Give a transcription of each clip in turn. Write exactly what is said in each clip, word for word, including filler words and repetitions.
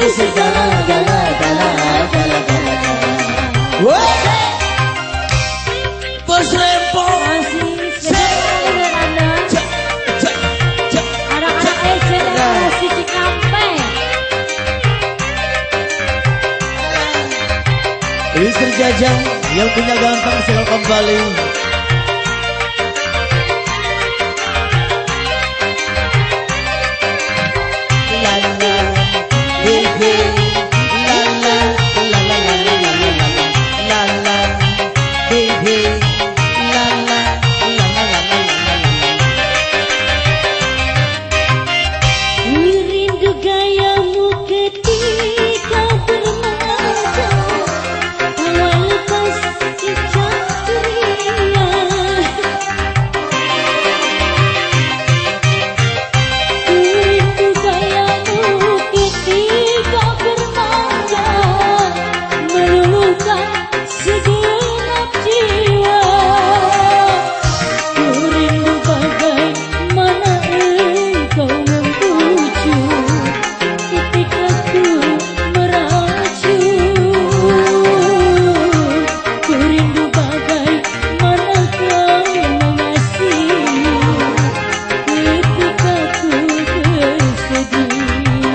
ini segala-gala-gala. Bos Rempo anak-anak S D si Cikampek. Istri Jajang yang punya ganteng selalu kembali. Lala, baby, lala, lala, lala, lala, lala, baby, lala, lala, lala, lala. Rindu gayamu ketika bermata, awal pas sejak ria. Rindu gayamu ketika bermata, meluluhkan segenap jiwa. Rindu bagaimana engkau membujuk ketika ku merajuk. Rindu bagaimana kau mengasihi ketika ku bersedih.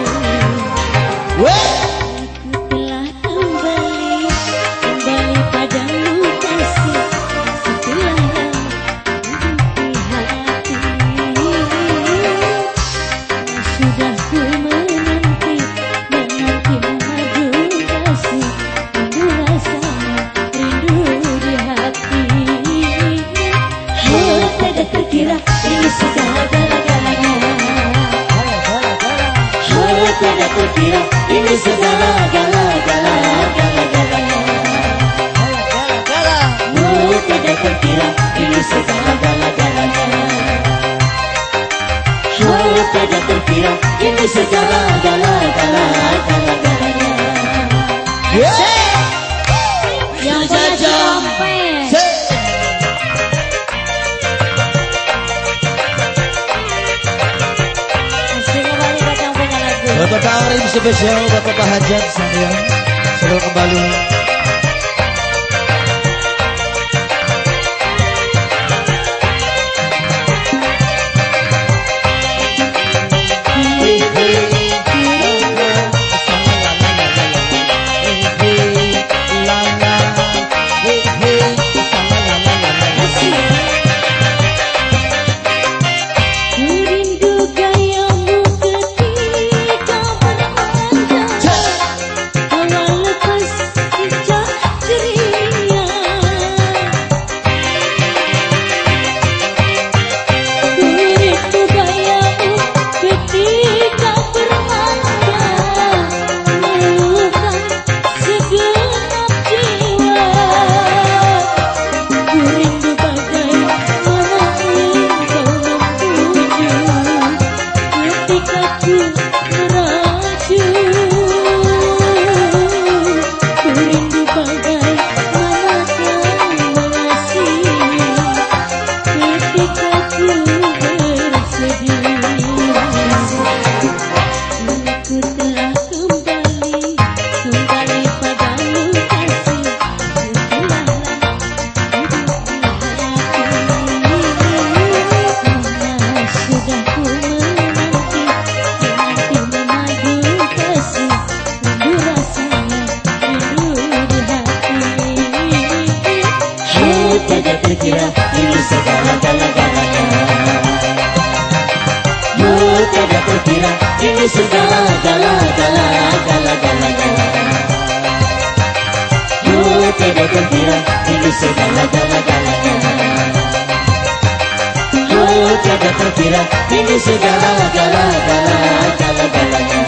Aku telah kembali, kembali padamu kasih, setelah di hati. Sudah ku menanti, menanti mengadu kasih, rindu rasanya, rindu di hati. Oh, tidak terkira ini segala-galanya. Oh, tidak terkira ini segala-gala-gala-gala-galanya. Oh, tidak terkira ini segala-gala-galanya. Oh, tidak terkira ini segala-gala-gala-gala-galanya. Yang punya Cikampek. Masih kembali buat yang punya lagu. Bapak Pak Arif spesial, Bapak Pak Hajat sayang selalu kembali. Rindu gayamu ketika bermata, awal lepas sejak ceria. Rindu gayamu ketika bermata, meluluhkan segenap jiwa. Rindu bagaimana engkau membujuk ketika ku merajuk. Rindu bagaimana kau mengasihi ketika ku bersedih. Aku telah kembali, kembali padamu kasih, setelah sudah ku menanti, menanti memadu kasih, rindu rasanya, rindu di hati. Oh, tidak terkira ini segala-gala-galanya. Oh, tidak terkira ini segala-gala-gala-gala-galanya. Oh, tidak terkira ini segala-gala-galanya. Oh, tidak terkira ini segala-gala-gala-gala-galanya.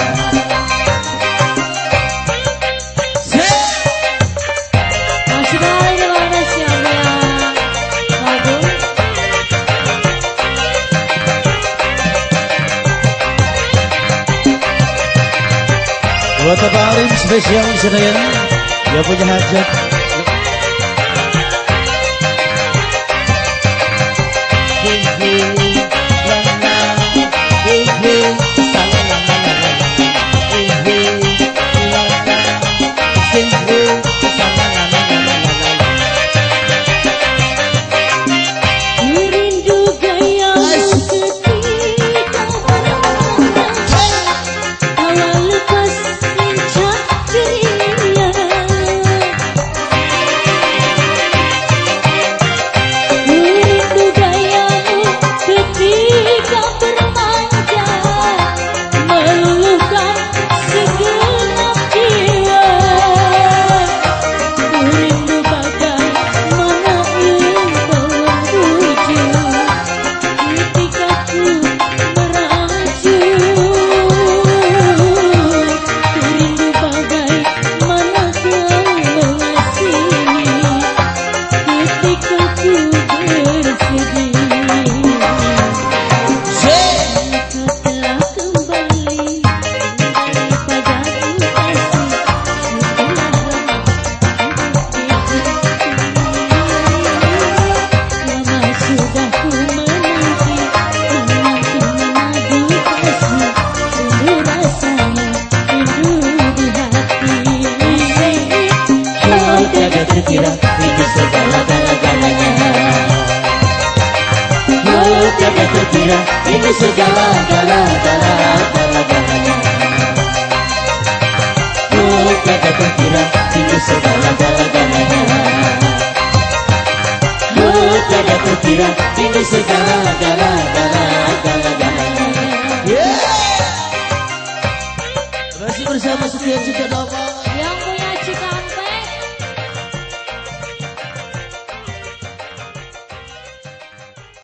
Masih kembali di mana siapa lagu? Buat Bapak Arif spesial di Senayan yang punya hajat. Hey, hey, tiada terkira ini segala-galanya. Oh tiada terkira ini segala-galanya. Oh tiada terkira ini segala-galanya. Oh tiada terkira ini segala-galanya. Yeah. Masih bersama Setia Cinta Damai.